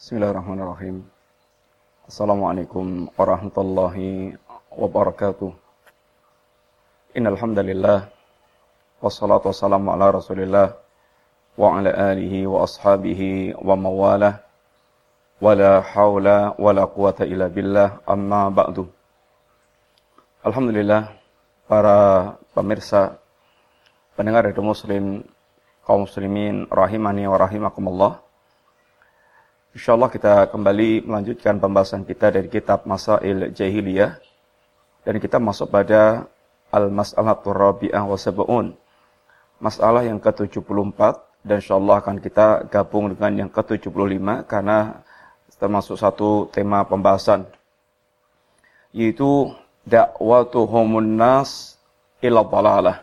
Bismillahirrahmanirrahim. Assalamualaikum warahmatullahi wabarakatuh. Innal hamdalillah wassalatu wassalamu ala Rasulillah wa ala alihi wa ashabihi wa mawalah. Wala haula wala quwata illa billah, amma ba'du. Alhamdulillah, para pemirsa, pendengar Radio Muslim, kaum muslimin rahimani wa rahimakumullah. Insyaallah kita kembali melanjutkan pembahasan kita dari kitab Masail Jahiliyah, dan kita masuk pada Al-Mas'alatur Rabi'ah wa Sab'un, masalah yang ke-74, dan insyaallah akan kita gabung dengan yang ke-75 karena termasuk satu tema pembahasan, yaitu da'watuhumun nas ila dhalalah.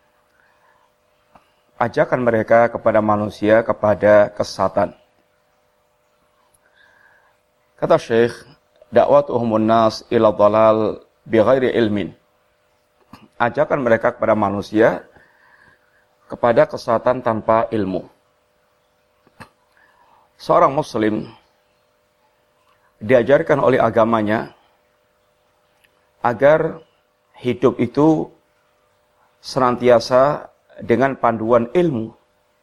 Ajakan mereka kepada manusia kepada kesesatan. Kata Syekh, da'watuhumun nas ila dhalal bighairi ilmin. Ajakan mereka kepada manusia kepada kesesatan tanpa ilmu. Seorang muslim diajarkan oleh agamanya agar hidup itu senantiasa dengan panduan ilmu.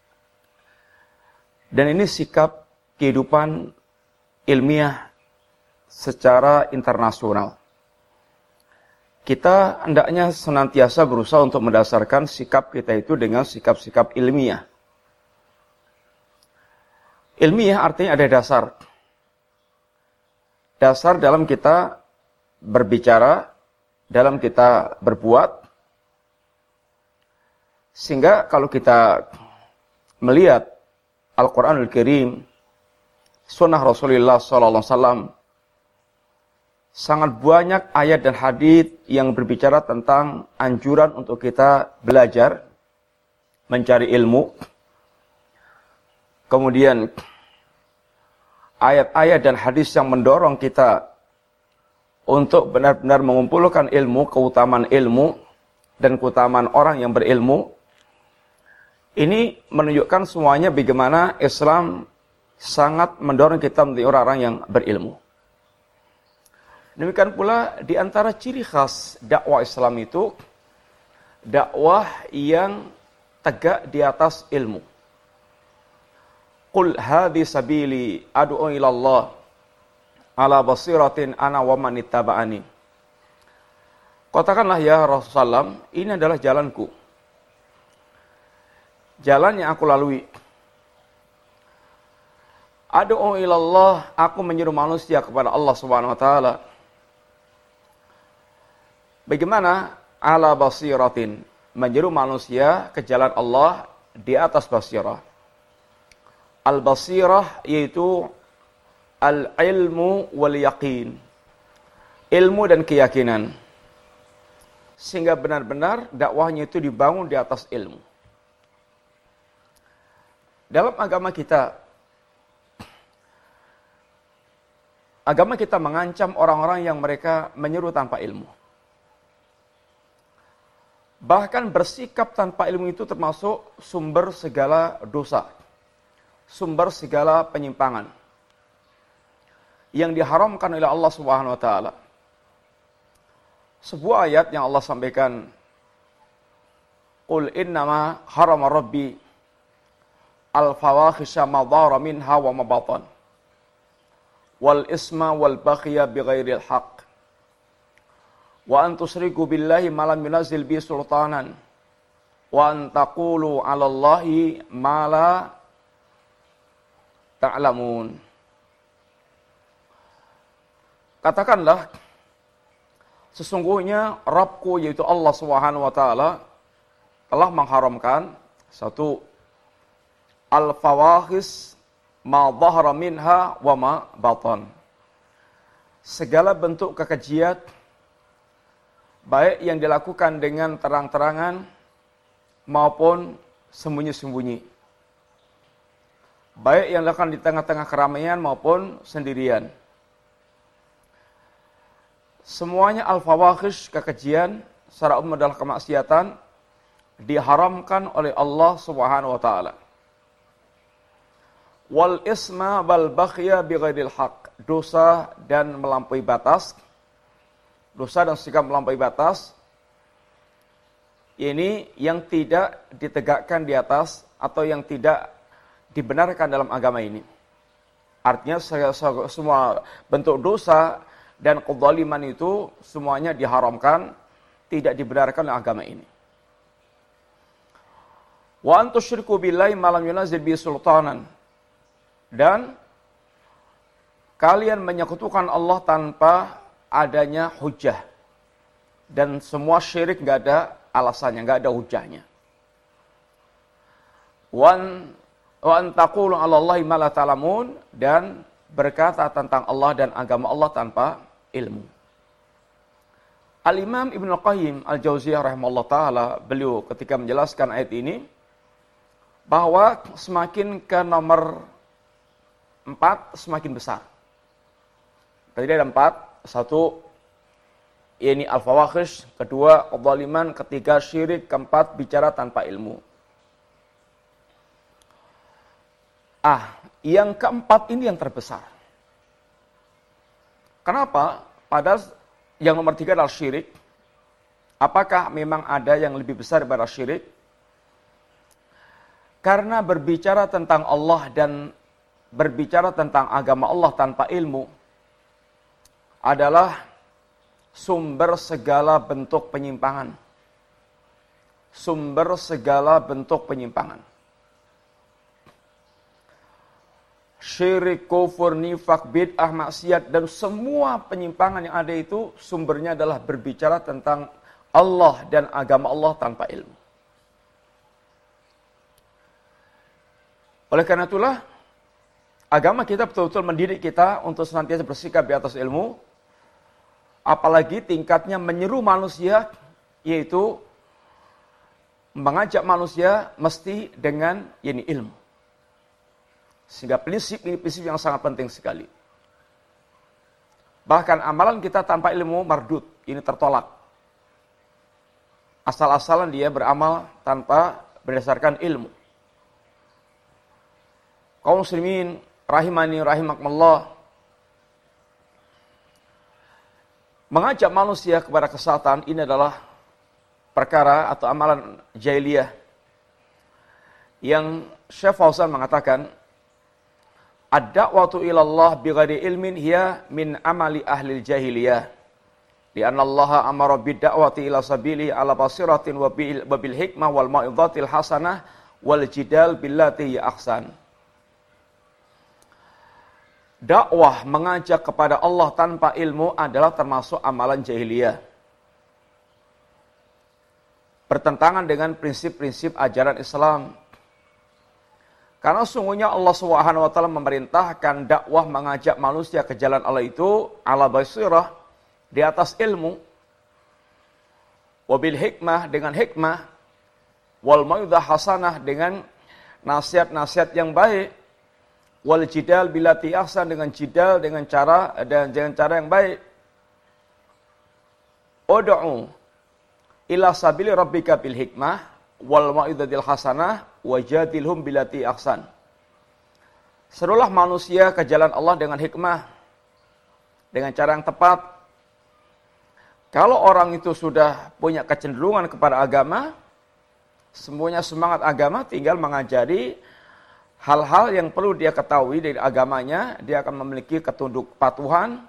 Dan ini sikap kehidupan ilmiah secara internasional. Kita hendaknya senantiasa berusaha untuk mendasarkan sikap kita itu dengan sikap-sikap ilmiah. Ilmiah artinya ada dasar. Dasar dalam kita berbicara, dalam kita berbuat. Sehingga kalau kita melihat Al-Quranul Karim, Sunnah Rasulullah SAW, sangat banyak ayat dan hadits yang berbicara tentang anjuran untuk kita belajar, mencari ilmu. Kemudian ayat-ayat dan hadis yang mendorong kita untuk benar-benar mengumpulkan ilmu, keutamaan ilmu, dan keutamaan orang yang berilmu. Ini menunjukkan semuanya bagaimana Islam sangat mendorong kita menjadi orang-orang yang berilmu. Demikian pula di antara ciri khas dakwah Islam itu dakwah yang tegak di atas ilmu. Qul hadhi sabili ad'u ila Allah ala basiratin ana wa man ittaba'ani. Katakanlah ya Rasulullah, ini adalah jalanku. Jalan yang aku lalui. Ad'u ila Allah, aku menyeru manusia kepada Allah Subhanahu wa taala. Bagaimana ala basiratin, menyeru manusia ke jalan Allah di atas basirah. Al-basirah yaitu al-ilmu wal yaqin. Ilmu dan keyakinan. Sehingga benar-benar dakwahnya itu dibangun di atas ilmu. Dalam agama kita mengancam orang-orang yang mereka menyeru tanpa ilmu. Bahkan bersikap tanpa ilmu itu termasuk sumber segala dosa, sumber segala penyimpangan yang diharamkan oleh Allah Subhanahu wa taala. Sebuah ayat yang Allah sampaikan, Qul innama harama rabbi al-fawahisha ma dhahara minha wa ma batan wal isma wal baghya bighairil haqq wa an tusyriku billahi ma lam yunzil bi sultanan wa an taqulu 'ala Allahi ma la ta'lamun. Katakanlah, sesungguhnya Rabbku yaitu Allah Subhanahu wa taala telah mengharamkan satu al-fawahis ma dhahara minha wa ma batan. Segala bentuk kekejian baik yang dilakukan dengan terang-terangan maupun sembunyi-sembunyi. Baik yang dilakukan di tengah-tengah keramaian maupun sendirian. Semuanya al-fawahish, kekejian, secara umum adalah kemaksiatan, diharamkan oleh Allah Subhanahu wa taala. wal isma wal baghya bighairil haq, dosa dan melampaui batas. Dosa dan sikap melampaui batas ini yang tidak ditegakkan di atas atau yang tidak dibenarkan dalam agama ini. Artinya semua bentuk dosa dan kezaliman itu semuanya diharamkan, tidak dibenarkan oleh agama ini. Wa an tusyriku billahi ma lam yunazil bihi sultanan. Dan kalian menyekutukan Allah tanpa adanya hujah. Dan semua syirik enggak ada alasannya, enggak ada hujahnya. Wa an taqulu 'ala Allahi ma la ta'lamun, dan berkata tentang Allah dan agama Allah tanpa ilmu. Al-Imam Ibnu Qayyim Al-Jauziyah rahimahullah taala, beliau ketika menjelaskan ayat ini bahwa semakin ke nomor 4 semakin besar. Tadi ada 4, satu ini al-fawahish, kedua kezaliman, ketiga syirik, keempat bicara tanpa ilmu. Yang keempat ini yang terbesar. Kenapa? Padahal yang nomor 3 adalah syirik. Apakah memang ada yang lebih besar daripada syirik? Karena berbicara tentang Allah dan berbicara tentang agama Allah tanpa ilmu adalah sumber segala bentuk penyimpangan. Sumber segala bentuk penyimpangan. Syirik, kufur, nifak, bid'ah, maksiat, dan semua penyimpangan yang ada itu sumbernya adalah berbicara tentang Allah dan agama Allah tanpa ilmu. Oleh karena itulah, agama kita betul-betul mendidik kita untuk senantiasa bersikap di atas ilmu, apalagi tingkatnya menyeru manusia, yaitu mengajak manusia mesti dengan ilmu. Sehingga prinsip ini prinsip yang sangat penting sekali. Bahkan amalan kita tanpa ilmu mardud, ini tertolak. Asal-asalan dia beramal tanpa berdasarkan ilmu. Kaum muslimin rahimani rahimakumullah, mengajak manusia kepada kesesatan ini adalah perkara atau amalan jahiliyah yang Syekh Fauzan mengatakan, ad-da'watu ilallah bighairi ilmin hiya min amali ahli jahiliyah. Lianna Allah amara bid-da'wati ila sabili ala basiratin wa bil hikmah wal mau'izatil hasanah wal jidal billati hiya ahsan. Dakwah mengajak kepada Allah tanpa ilmu adalah termasuk amalan jahiliyah. Bertentangan dengan prinsip-prinsip ajaran Islam. Karena sungguhnya Allah SWT memerintahkan dakwah mengajak manusia ke jalan Allah itu ala basirah, di atas ilmu, wabil hikmah, dengan hikmah, wal mau'izah hasanah, dengan nasihat-nasihat yang baik, wal jidal billati ahsan, dengan jidal dengan cara yang baik. Ud'u ila sabili rabbika bil hikmah wal mau'izatil hasanah wajadilhum billati ahsan. Serulah manusia ke jalan Allah dengan hikmah, dengan cara yang tepat. Kalau orang itu sudah punya kecenderungan kepada agama, semuanya semangat agama, tinggal mengajari hal-hal yang perlu dia ketahui dari agamanya, dia akan memiliki ketunduk kepatuhan,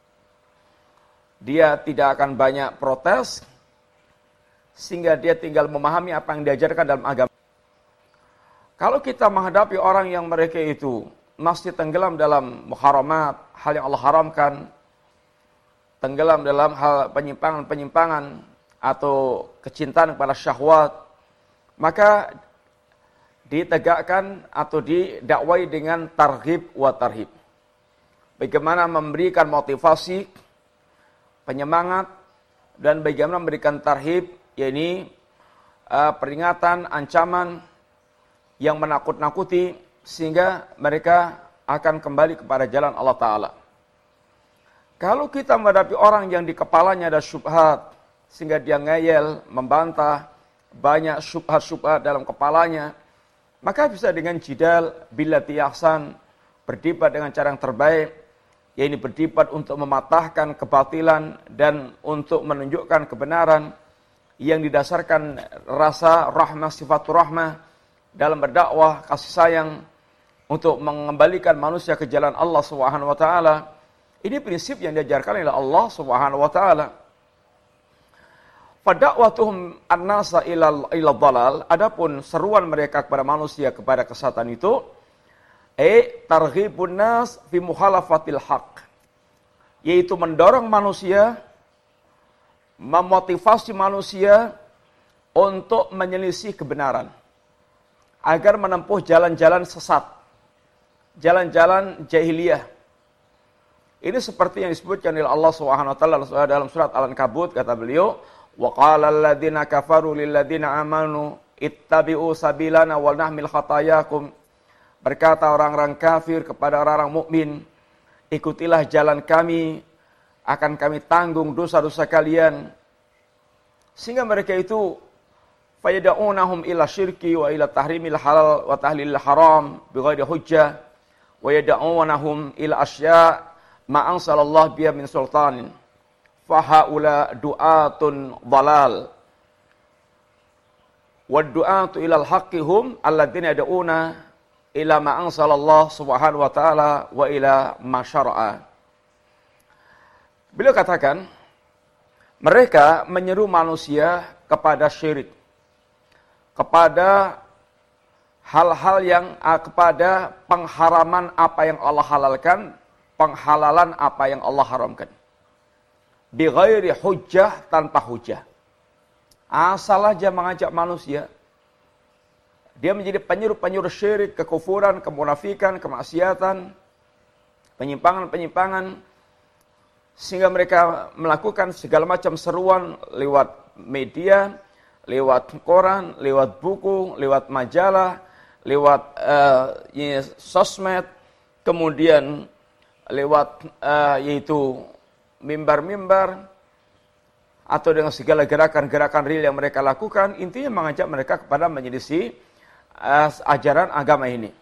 dia tidak akan banyak protes, sehingga dia tinggal memahami apa yang diajarkan dalam agama. Kalau kita menghadapi orang yang mereka itu masih tenggelam dalam muharamat, hal yang Allah haramkan, tenggelam dalam hal penyimpangan-penyimpangan atau kecintaan kepada syahwat, maka ditegakkan atau didakwai dengan targhib wa tarhib. Bagaimana memberikan motivasi, penyemangat, dan bagaimana memberikan tarhib, yakni peringatan, ancaman yang menakut-nakuti, sehingga mereka akan kembali kepada jalan Allah Ta'ala. Kalau kita menghadapi orang yang di kepalanya ada syubhat, sehingga dia ngeyel, membantah, banyak syubhat-syubhat dalam kepalanya, Maka bisa dengan jidal billati ahsan, berdebat dengan cara yang terbaik, yaitu berdebat untuk mematahkan kebatilan dan untuk menunjukkan kebenaran yang didasarkan rasa rahmah, sifatur rahmah dalam berdakwah, kasih sayang untuk mengembalikan manusia ke jalan Allah Subhanahu wa taala. Ini prinsip yang diajarkan oleh Allah Subhanahu wa taala. Fadakwatuhum an-nasa ila dhalal, adapun seruan mereka kepada manusia kepada kesesatan itu targhibun nas fi mukhalafatil haq, yaitu mendorong manusia, memotivasi manusia untuk menyelisih kebenaran agar menempuh jalan-jalan sesat, jalan-jalan jahiliyah. Ini seperti yang disebutkan oleh Allah Subhanahu wa taala dalam surat Al-Ankabut, kata beliau, wa qala alladziina kafaru lil ladziina amanu ittabi'u sabilana wal nahmil khatayakum. Berkata orang-orang kafir kepada orang-orang mukmin, ikutilah jalan kami, akan kami tanggung dosa-dosa kalian. Sehingga mereka itu fayad'unahum ila syirki wa ila tahrimil halal wa tahlilil haram bighairi hujjah wa yad'unahum ila asya' ma anzalallahu biha min sultanin. Fahaula du'atun dhalal wa du'atu ilal haqqihum alladzina yad'una ila ma anzalallahu subhanahu wa ta'ala wa ila ma syara'a. Beliau katakan, mereka menyeru manusia kepada syirik, kepada hal-hal yang kepada pengharaman apa yang Allah halalkan, penghalalan apa yang Allah haramkan. Bi ghairi hujjah, tanpa hujjah. Asal aja mengajak manusia. Dia menjadi penyuruh-penyuruh syirik, kekufuran, kemunafikan, kemaksiatan, penyimpangan-penyimpangan, sehingga mereka melakukan segala macam seruan lewat media, lewat koran, lewat buku, lewat majalah, lewat sosmed, kemudian lewat yaitu mimbar-mimbar, atau dengan segala gerakan-gerakan real yang mereka lakukan, intinya mengajak mereka kepada menyelisih ajaran agama ini.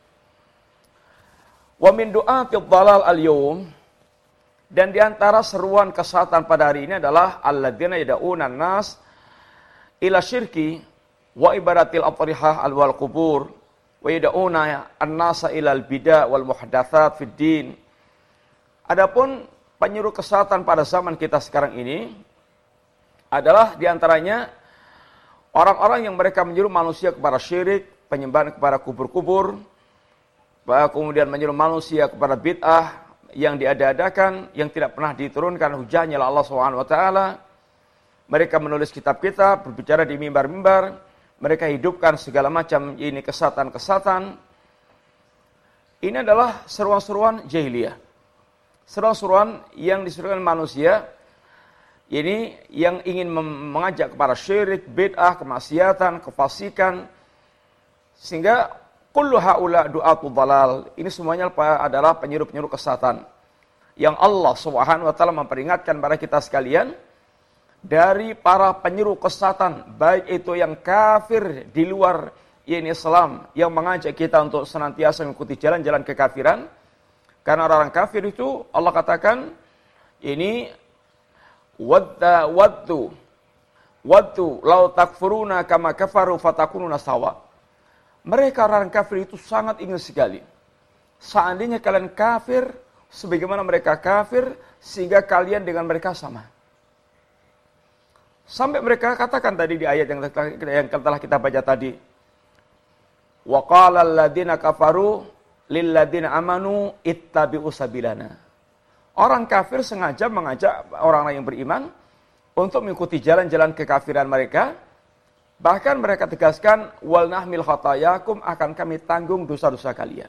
Wa min du'atil dhalal al-yawm, dan di antara seruan kesesatan pada hari ini adalah alladzina yad'una an-nas ila syirki wa ibadatil adrihah al-wal qubur wa yad'una an-nasa ila al-bid'ah wal muhdatsat fid din. Adapun penyuruh kesesatan pada zaman kita sekarang ini adalah diantaranya orang-orang yang mereka menyuruh manusia kepada syirik, penyembahan kepada kubur-kubur, kemudian menyuruh manusia kepada bid'ah yang diada-adakan, yang tidak pernah diturunkan hujahnya oleh Allah SWT. Mereka menulis kitab-kitab, berbicara di mimbar-mimbar, mereka hidupkan segala macam ini kesesatan-kesesatan. Ini adalah seruan-seruan jahiliyah. Seruan-seruan yang disuruhkan manusia, ini yang ingin mengajak kepada syirik, bid'ah, kemaksiatan, kefasikan, sehingga kullu haula du'atul dhalal. Ini semuanya adalah penyuruh-penyuruh kesesatan yang Allah Subhanahu wa taala memperingatkan kepada kita sekalian dari para penyuruh kesesatan, baik itu yang kafir di luar Islam, yang mengajak kita untuk senantiasa mengikuti jalan-jalan kekafiran. Karena orang kafir itu Allah katakan ini waddu law takfuruna kama kafaru fatakununa sawa. Mereka orang kafir itu sangat ingin sekali seandainya kalian kafir sebagaimana mereka kafir, sehingga kalian dengan mereka sama. Sampai mereka katakan tadi di ayat yang telah kita baca tadi, wa qala alladziina kafaru lil ladziina amanu ittabi'u sabilana. Orang kafir sengaja mengajak orang-orang yang beriman untuk mengikuti jalan-jalan kekafiran mereka. Bahkan mereka tegaskan, wal nahmil khatayakum, akan kami tanggung dosa-dosa kalian.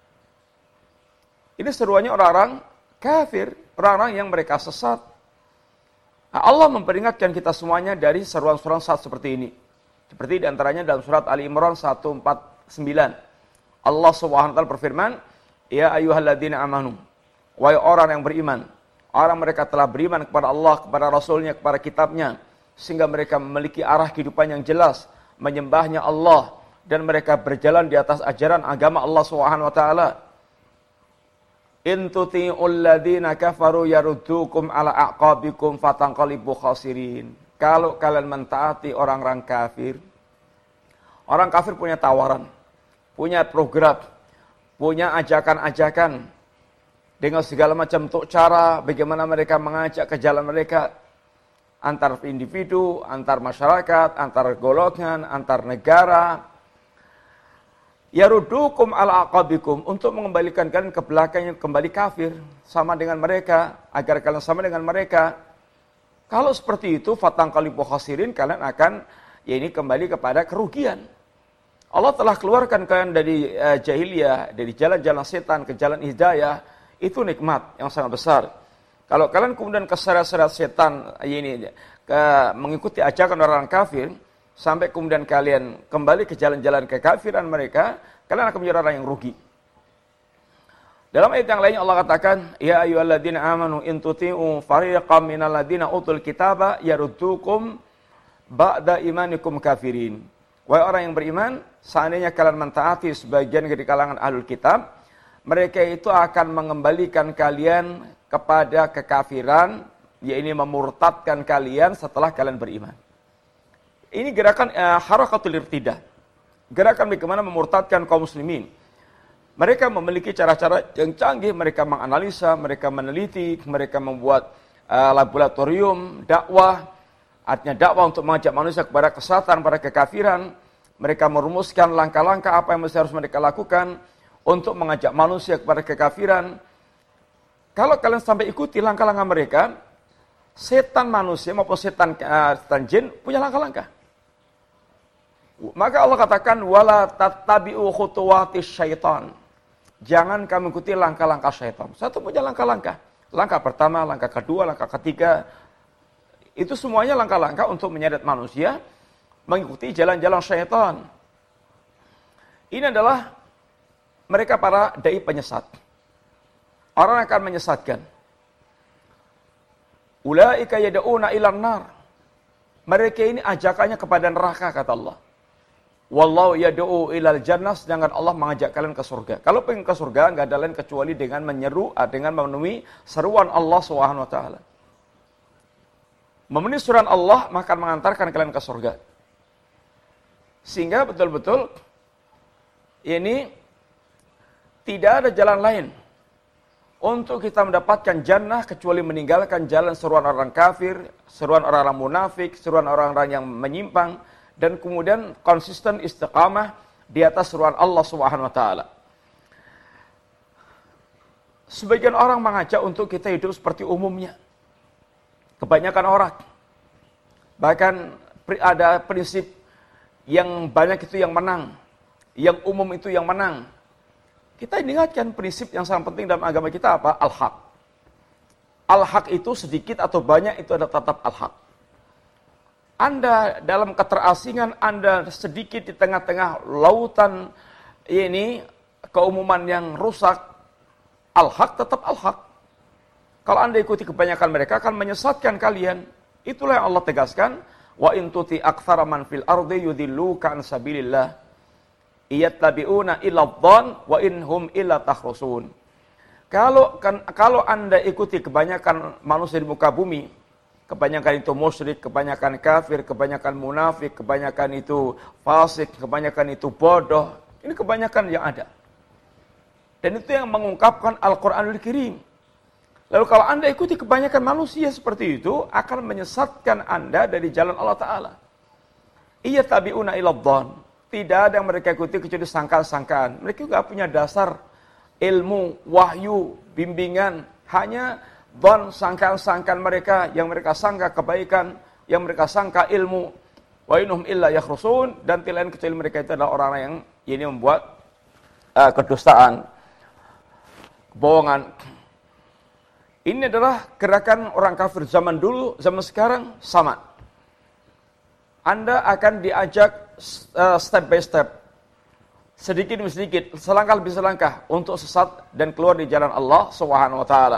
Ini seruannya orang-orang kafir, orang-orang yang mereka sesat. Nah, Allah memperingatkan kita semuanya dari seruan-seruan sesat seperti ini. Seperti diantaranya dalam surat Ali Imran 149. Allah Subhanahu wa taala berfirman, ya ayyuhalladzina amanu, wahai orang yang beriman, orang mereka telah beriman kepada Allah, kepada Rasulnya, kepada kitabnya, sehingga mereka memiliki arah kehidupan yang jelas, menyembahnya Allah dan mereka berjalan di atas ajaran agama Allah Subhanahu wa taala. In tuti'ul ladzina kafaru yaruddukum ala aqabikum fatanqalibu khasirin. Kalau kalian mentaati orang-orang kafir, orang kafir punya tawaran, punya program, punya ajakan-ajakan dengan segala macam bentuk cara bagaimana mereka mengajak ke jalan mereka, antar individu, antar masyarakat, antar golongan, antar negara. Yarudukum ala aqabikum, untuk mengembalikan kalian ke belakang, kembali kafir sama dengan mereka, agar kalian sama dengan mereka. Kalau seperti itu, fatangqalibu khasirin, kalian akan kembali kepada kerugian. Allah telah keluarkan kalian dari jahiliyah, dari jalan-jalan setan ke jalan hidayah. Itu nikmat yang sangat besar. Kalau kalian kemudian keseret-seret setan mengikuti ajakan orang kafir, sampai kemudian kalian kembali ke jalan-jalan kekafiran mereka, kalian akan menjadi orang yang rugi. Dalam ayat yang lain Allah katakan, ya ayyuhalladzina amanu in tuti'u fariqam minal ladzina utul kitaba yaruddukum ba'da imanikum kafirin. Wahai orang yang beriman, seandainya kalian mentaati sebagian dari kalangan ahlul kitab, mereka itu akan mengembalikan kalian kepada kekafiran, yaitu memurtadkan kalian setelah kalian beriman. Ini gerakan harakatul irtidah. Gerakan bagaimana memurtadkan kaum muslimin. Mereka memiliki cara-cara yang canggih, mereka menganalisa, mereka meneliti, mereka membuat laboratorium dakwah. Artinya dakwah untuk mengajak manusia kepada kesesatan, pada kekafiran. Mereka merumuskan langkah-langkah apa yang harus mereka lakukan untuk mengajak manusia kepada kekafiran. Kalau kalian sampai ikuti langkah-langkah mereka, setan manusia maupun setan jin punya langkah-langkah. Maka Allah katakan, wala tattabi'u khutuwatis syaitan. Jangan kamu ikuti langkah-langkah syaitan. Satu punya langkah-langkah. Langkah pertama, langkah kedua, langkah ketiga. Itu semuanya langkah-langkah untuk menyeret manusia mengikuti jalan-jalan syaitan. Ini adalah mereka para dai penyesat. Orang akan menyesatkan. Ulaika yad'una ilan nar. Mereka ini ajakannya kepada neraka, kata Allah. Wallahu yad'u ilal jannah, sedangkan Allah mengajak kalian ke surga. Kalau pengen ke surga, enggak ada lain kecuali dengan dengan memenuhi seruan Allah Subhanahu wa taala. Memenuhi seruan Allah maka mengantarkan kalian ke surga. Sehingga betul-betul ini tidak ada jalan lain untuk kita mendapatkan jannah kecuali meninggalkan jalan seruan orang kafir, seruan orang-orang munafik, seruan orang-orang yang menyimpang, dan kemudian konsisten istiqamah di atas seruan Allah Subhanahu wa taala. Sebagian orang mengajak untuk kita hidup seperti umumnya. Kebanyakan orang. Bahkan ada prinsip yang banyak itu yang menang, yang umum itu yang menang. Kita ingatkan prinsip yang sangat penting dalam agama kita apa? Al-haq. Al-haq itu sedikit atau banyak itu ada tetap al-haq. Anda dalam keterasingan, Anda sedikit di tengah-tengah lautan ini keumuman yang rusak, al-haq tetap al-haq. Kalau Anda ikuti kebanyakan mereka akan menyesatkan kalian. Itulah yang Allah tegaskan, wa in tuti aktsara man fil ardi yudilluka an sabilillah iyattabi'una illa dhann wa inhum illa takhrusun. Kalau Anda ikuti kebanyakan manusia di muka bumi, kebanyakan itu musyrik, kebanyakan kafir, kebanyakan munafik, kebanyakan itu fasik, kebanyakan itu bodoh. Ini kebanyakan yang ada. Dan itu yang mengungkapkan Al-Quranul Karim. Lalu kalau Anda ikuti kebanyakan manusia seperti itu, akan menyesatkan Anda dari jalan Allah Ta'ala. Iya tabi'una ila dhann. Tidak ada yang mereka ikuti kecuali sangkaan-sangkaan. Mereka juga punya dasar ilmu, wahyu, bimbingan. Hanya dhann, sangkaan-sangkaan mereka, yang mereka sangka kebaikan, yang mereka sangka ilmu. Wa inhum illa yakhrusun, dan tidak lain kecuali mereka itu adalah orang yang ini membuat kedustaan, kebohongan. Ini adalah gerakan orang kafir zaman dulu, zaman sekarang sama. Anda akan diajak step by step, sedikit demi sedikit, selangkah demi selangkah untuk sesat dan keluar di jalan Allah Subhanahu wa taala.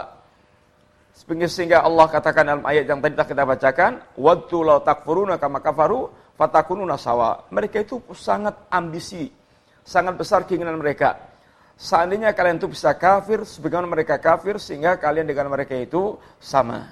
Sehingga Allah katakan dalam ayat yang tadi kita bacakan, waddu law takfuruna kama kafaru fatakununa sawa. Mereka itu sangat ambisi, sangat besar keinginan mereka. Seandainya kalian itu bisa kafir sebagaimana mereka kafir, sehingga kalian dengan mereka itu sama.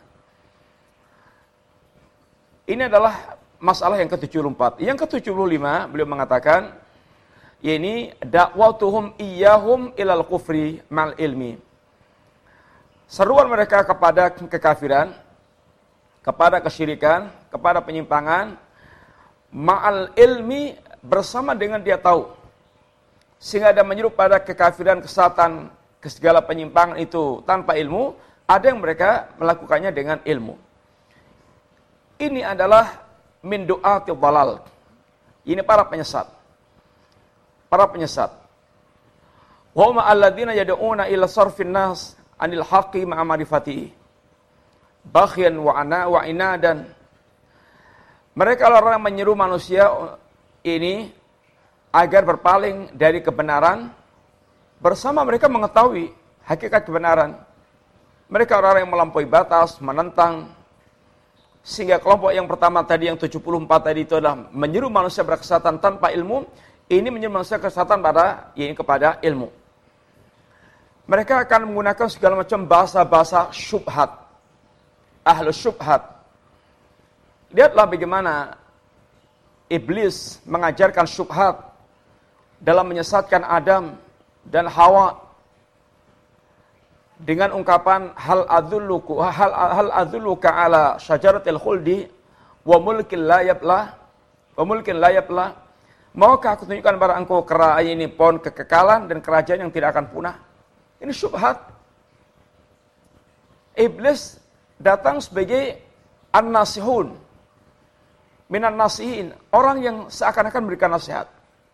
Ini adalah masalah yang ke-74. Yang ke-75 beliau mengatakan, yakni dakwatuhum iyyahum ilal kufri mal ilmi. Seruan mereka kepada kekafiran, kepada kesyirikan, kepada penyimpangan, ma'al ilmi, bersama dengan dia tahu. Sehingga ada menyeru pada kekafiran, kesatan, ke segala penyimpangan itu tanpa ilmu, ada yang mereka melakukannya dengan ilmu. Ini adalah min du'atil dhalal. Ini para penyesat. Para penyesat. Wa hum alladziina yad'uuna ila sarfin nas anil haqqi ma'a ma'rifatihi. Bakhyan wa inadan. Mereka orang yang menyeru manusia ini agar berpaling dari kebenaran bersama mereka mengetahui hakikat kebenaran. Mereka orang yang melampaui batas, menentang. Sehingga kelompok yang pertama tadi, yang 74 tadi itu adalah menyeru manusia berkesesatan tanpa ilmu. Ini menyeru manusia kesesatan kepada ilmu. Mereka akan menggunakan segala macam bahasa-bahasa syubhat. Ahlus syubhat. Lihatlah bagaimana iblis mengajarkan syubhat dalam menyesatkan Adam dan Hawa dengan ungkapan hal adzulluka ala syajaratil khuldi wa mulkin la yabla. Maukah aku tunjukkan kepada engkau ini pohon kekekalan dan kerajaan yang tidak akan punah. Ini syubhat. Iblis datang sebagai an-nasihun minan nasihin, orang yang seakan-akan memberikan nasihat,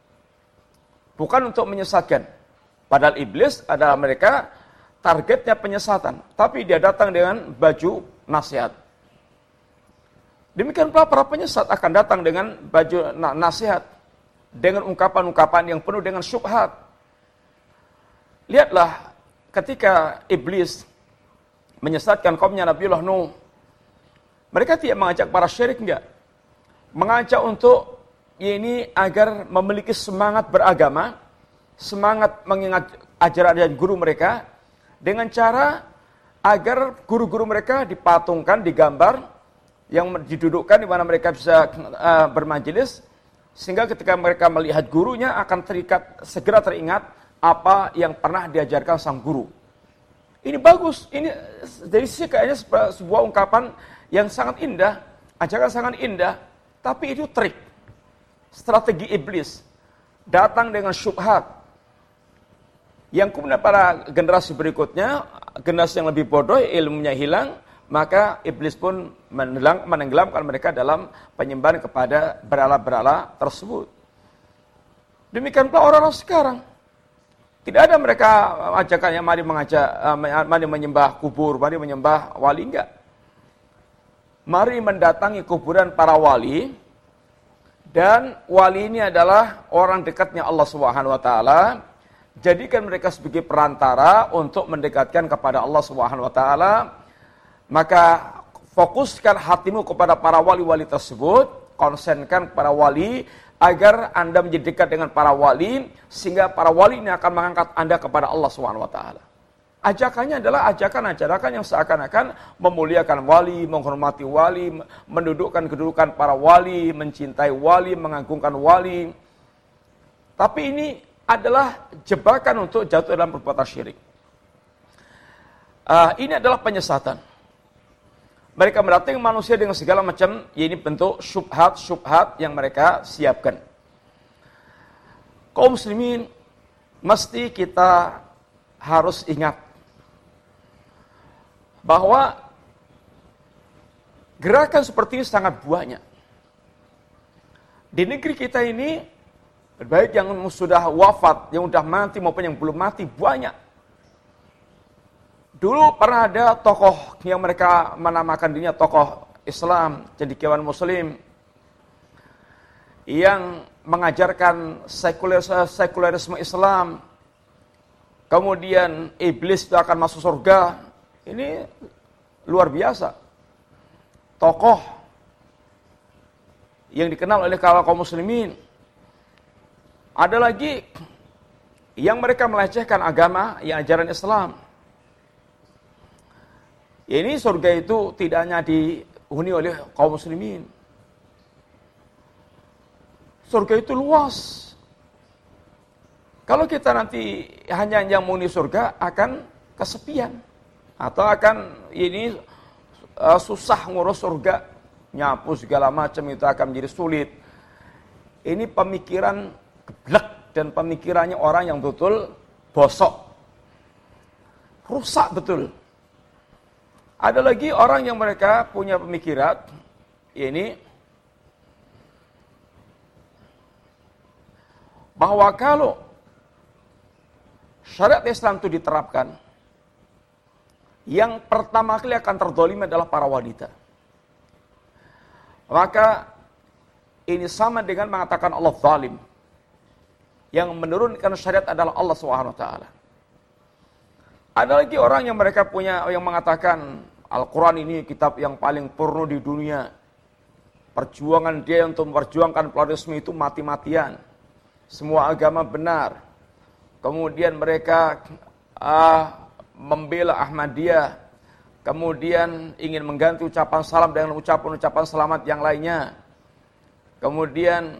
bukan untuk menyesatkan. Padahal iblis adalah mereka targetnya penyesatan, tapi dia datang dengan baju nasihat. Demikian pula para penyesat akan datang dengan baju nasihat, dengan ungkapan-ungkapan yang penuh dengan syubhat. Lihatlah ketika iblis menyesatkan kaumnya Nabiullah Nuh, mereka tidak mengajak para syirik, enggak. Mengajak untuk ini agar memiliki semangat beragama, semangat mengingat ajaran guru mereka, dengan cara agar guru-guru mereka dipatungkan, digambar, yang didudukkan di mana mereka bisa bermajelis, sehingga ketika mereka melihat gurunya akan segera teringat apa yang pernah diajarkan sang guru. Ini bagus, ini dari sisi kayaknya sebuah ungkapan yang sangat indah, ajaran sangat indah, tapi itu trik, strategi iblis, datang dengan syubhat. Yang kemudian para generasi berikutnya, generasi yang lebih bodoh, ilmunya hilang, maka iblis pun menenggelamkan mereka dalam penyembahan kepada berhala-berhala tersebut. Demikian pula orang-orang sekarang. Tidak ada mereka ajakannya mari menyembah kubur, mari menyembah wali, enggak. Mari mendatangi kuburan para wali, dan wali ini adalah orang dekatnya Allah Subhanahu wa taala. Jadikan mereka sebagai perantara untuk mendekatkan kepada Allah Subhanahu wa taala. Maka fokuskan hatimu kepada para wali-wali tersebut, konsenkan kepada wali agar Anda menjadi dekat dengan para wali, sehingga para wali ini akan mengangkat Anda kepada Allah Subhanahu wa taala. Ajakannya adalah ajakan-ajakan yang seakan-akan memuliakan wali, menghormati wali, mendudukkan kedudukan para wali, mencintai wali, mengagungkan wali. Tapi ini adalah jebakan untuk jatuh dalam perbuatan syirik. Ini adalah penyesatan. Mereka mendatangi manusia dengan segala macam, ini bentuk syubhat yang mereka siapkan. Kaum muslimin, mesti kita harus ingat bahwa gerakan seperti ini sangat banyak. Di negeri kita ini, baik yang sudah wafat, yang sudah mati maupun yang belum mati, banyak. Dulu pernah ada tokoh yang mereka menamakan dirinya tokoh Islam, cendekiawan Muslim, yang mengajarkan sekularisme Islam. Kemudian iblis itu akan masuk surga. Ini luar biasa. Tokoh yang dikenal oleh kaum muslimin. Ada lagi yang mereka melecehkan agama, yang ajaran Islam. Ini surga itu tidak hanya dihuni oleh kaum muslimin. Surga itu luas. Kalau kita nanti hanya yang menghuni surga, akan kesepian. Atau akan ini susah ngurus surga. Nyapu segala macam itu akan menjadi sulit. Ini pemikiran geblek dan pemikirannya orang yang betul bosok. Rusak betul. Ada lagi orang yang mereka punya pemikiran, ini bahwa kalau syariat Islam itu diterapkan, yang pertama kali akan terdolimi adalah para wanita. Maka ini sama dengan mengatakan Allah zalim. Yang menurunkan syariat adalah Allah SWT. Ada lagi orang yang mereka punya, yang mengatakan Al-Quran ini kitab yang paling purno di dunia. Perjuangan dia untuk memperjuangkan pluralisme itu mati-matian. Semua agama benar. Kemudian mereka membela Ahmadiyah. Kemudian ingin mengganti ucapan salam dengan ucapan-ucapan selamat yang lainnya. Kemudian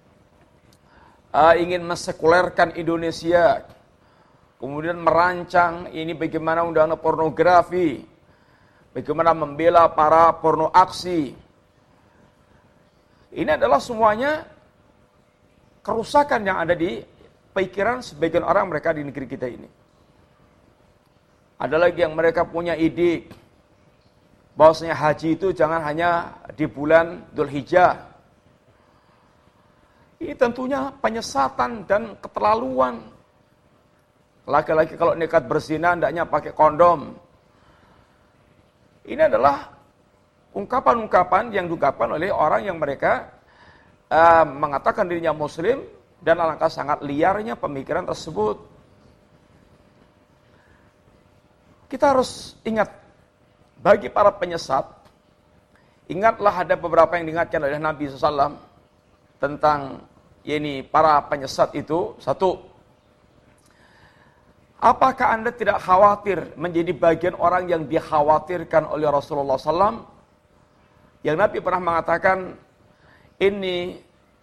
ingin mensekulerkan Indonesia. Kemudian merancang ini bagaimana undang-undang pornografi. Bagaimana membela para porno aksi. Ini adalah semuanya kerusakan yang ada di pikiran sebagian orang mereka di negeri kita ini. Ada lagi yang mereka punya ide bahwasanya haji itu jangan hanya di bulan Dzulhijjah. Ini tentunya penyesatan dan keterlaluan. Laki-laki kalau nekat berzina hendaknya pakai kondom. Ini adalah ungkapan-ungkapan yang diungkapkan oleh orang yang mereka mengatakan dirinya muslim dan alangkah sangat liarnya pemikiran tersebut. Kita harus ingat, bagi para penyesat, ingatlah ada beberapa yang diingatkan oleh Nabi SAW tentang ini para penyesat itu. Satu, apakah Anda tidak khawatir menjadi bagian orang yang dikhawatirkan oleh Rasulullah SAW? Yang Nabi pernah mengatakan, Inni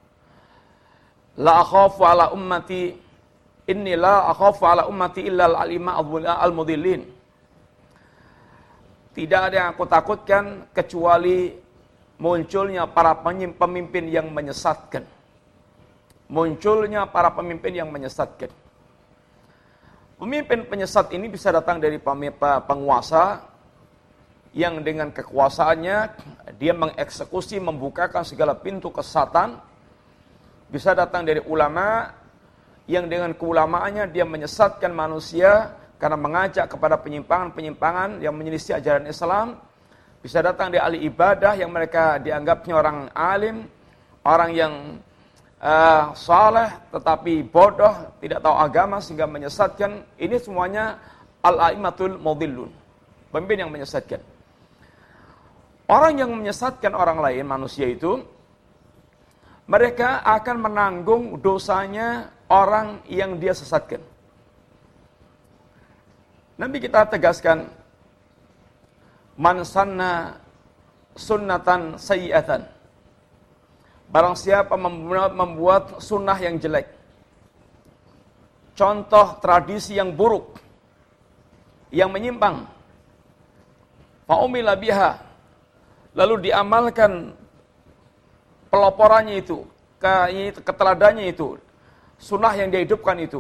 la akhafu ala ummati illa al-alima al-mudillin. Tidak ada yang aku takutkan kecuali munculnya para pemimpin yang menyesatkan. Munculnya para pemimpin yang menyesatkan. Pemimpin penyesat ini bisa datang dari penguasa yang dengan kekuasaannya dia mengeksekusi, membukakan segala pintu kesesatan. Bisa datang dari ulama yang dengan keulamaannya dia menyesatkan manusia karena mengajak kepada penyimpangan-penyimpangan yang menyelisih ajaran Islam. Bisa datang dari ahli ibadah yang mereka dianggapnya orang alim, orang yang saleh tetapi bodoh, tidak tahu agama sehingga menyesatkan. Ini semuanya al-a'immatul mudhillun, pemimpin yang menyesatkan. Orang yang menyesatkan orang lain, manusia itu, mereka akan menanggung dosanya orang yang dia sesatkan. Nabi kita tegaskan, man sanna sunnatan sayyi'atan. Barang siapa membuat sunnah yang jelek, contoh tradisi yang buruk, yang menyimpang, fa'umila biha, lalu diamalkan peloporannya itu, keteladannya itu, sunnah yang dia hidupkan itu,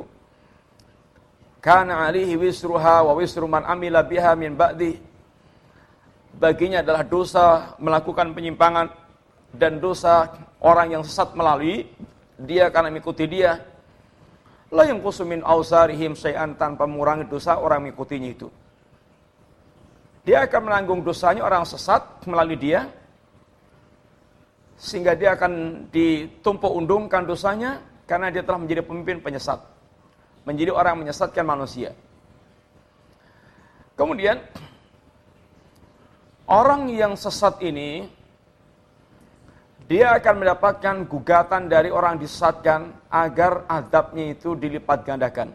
kana alihi wisruha wa wisru man amila biha min ba'di, baginya adalah dosa melakukan penyimpangan dan dosa orang yang sesat melalui dia karena mengikuti dia. La yanqusu min awsarihim syai'an, tanpa mengurangi dosa orang mengikutinya itu. Dia akan menanggung dosanya orang sesat melalui dia, sehingga dia akan ditumpuk undungkan dosanya karena dia telah menjadi pemimpin penyesat, menjadi orang yang menyesatkan manusia. Kemudian orang yang sesat ini dia akan mendapatkan gugatan dari orang disesatkan agar azabnya itu dilipat gandakan.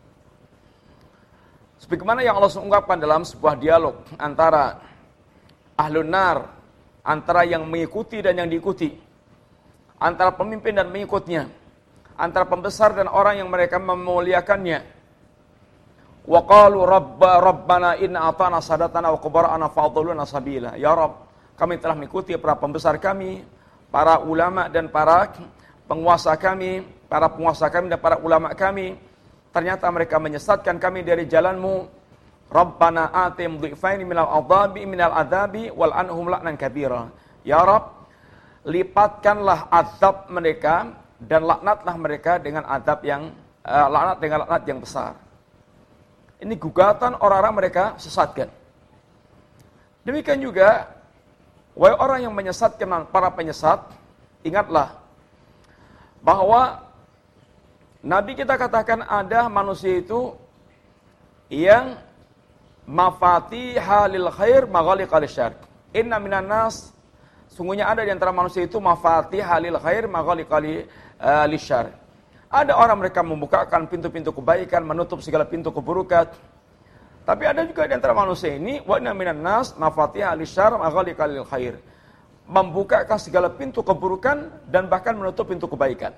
Sebagaimana yang Allah ungkapkan dalam sebuah dialog antara ahlun nar, antara yang mengikuti dan yang diikuti, antara pemimpin dan mengikutnya, antara pembesar dan orang yang mereka memuliakannya. Wa qalu rabbana inna ata'na sadatana wa kubara'ana fa'adhuluna sabila. Ya Rabb, kami telah mengikuti para pembesar kami, para ulama dan para penguasa kami, dan para ulama kami. Ternyata mereka menyesatkan kami dari jalanmu. Rabbana atim dhifaini minal adzabi wal anhum la'nan kabira. Ya Rabb, lipatkanlah azab mereka dan laknatlah mereka dengan azab yang laknat yang besar. Ini gugatan orang-orang mereka sesatkan. Demikian juga wahai orang yang menyesatkan para penyesat, ingatlah bahwa Nabi kita katakan ada manusia itu yang mafatiha lil khair maghaliqa lisyarr. Inna minan nas, sungguhnya ada di antara manusia itu mafatiha lil khair maghaliqa lisyarr. Ada orang mereka membukakan pintu-pintu kebaikan, menutup segala pintu keburukan. Tapi ada juga di antara manusia ini, wa inna minan nas mafatiha lisyarr maghaliqa lil khair. Membukakan segala pintu keburukan dan bahkan menutup pintu kebaikan.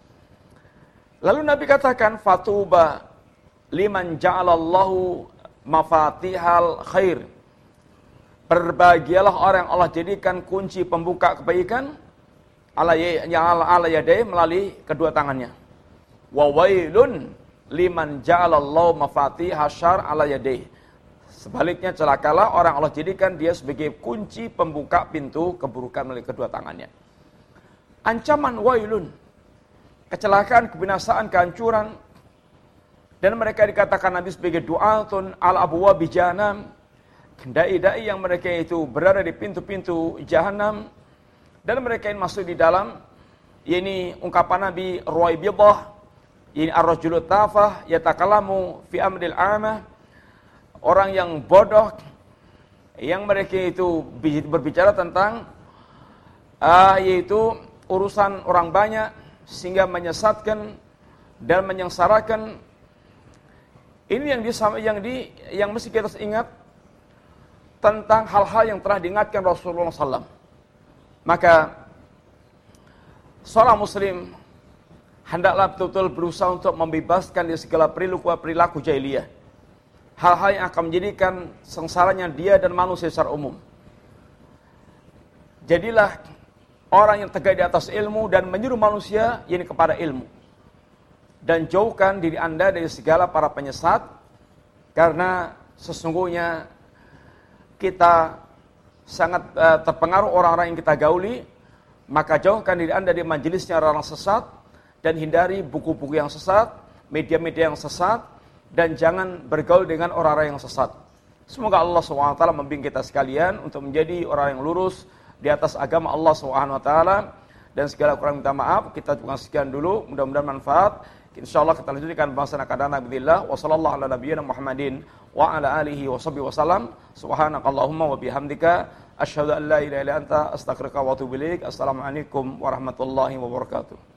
Lalu Nabi katakan, fatuba liman ja'alallahu mafatihal khair. Berbahagialah orang yang Allah jadikan kunci pembuka kebaikan ala yadayhi, melalui kedua tangannya. Wa wailun liman ja'alallahu mafatihal syarr ala yadayhi. Sebaliknya celakalah orang Allah jadikan dia sebagai kunci pembuka pintu keburukan melalui kedua tangannya. Ancaman wailun, kecelakaan, kebinasaan, kehancuran. Dan mereka dikatakan Nabi sebagai du'atun al-abwabi jahannam, dai-dai yang mereka itu berada di pintu-pintu jahanam dan mereka yang masuk di dalam. Ini ungkapan Nabi Ruwaibidah, ini ar-rajulu tafah yatakalamu fi amril amah, orang yang bodoh yang mereka itu berbicara tentang yaitu urusan orang banyak sehingga menyesatkan dan menyengsarakan. Ini yang mesti kita ingat tentang hal-hal yang telah diingatkan Rasulullah SAW. Maka seorang muslim hendaklah betul-betul berusaha untuk membebaskan dari segala perilaku jahiliyah. Hal-hal yang akan menjadikan sengsaranya dia dan manusia secara umum. Jadilah orang yang tegak di atas ilmu dan menyuruh manusia ini kepada ilmu. Dan jauhkan diri Anda dari segala para penyesat, karena sesungguhnya kita sangat terpengaruh orang-orang yang kita gauli. Maka jauhkan diri Anda dari majelisnya orang sesat, dan hindari buku-buku yang sesat, media-media yang sesat, dan jangan bergaul dengan orang-orang yang sesat. Semoga Allah SWT membimbing kita sekalian untuk menjadi orang yang lurus di atas agama Allah SWT. Dan segala kurang minta maaf, kita tukang sekian dulu, mudah-mudahan manfaat. InsyaAllah kita lanjutkan bahasan akadana bidillah. Wa sallallahu ala nabiyyina Muhammadin wa ala alihi wa sahbihi wa salam. Subhanakallahumma wa bihamdika asyhadu an la ilaha illa anta astaghfiruka wa atubu ilaik. Assalamualaikum warahmatullahi wabarakatuh.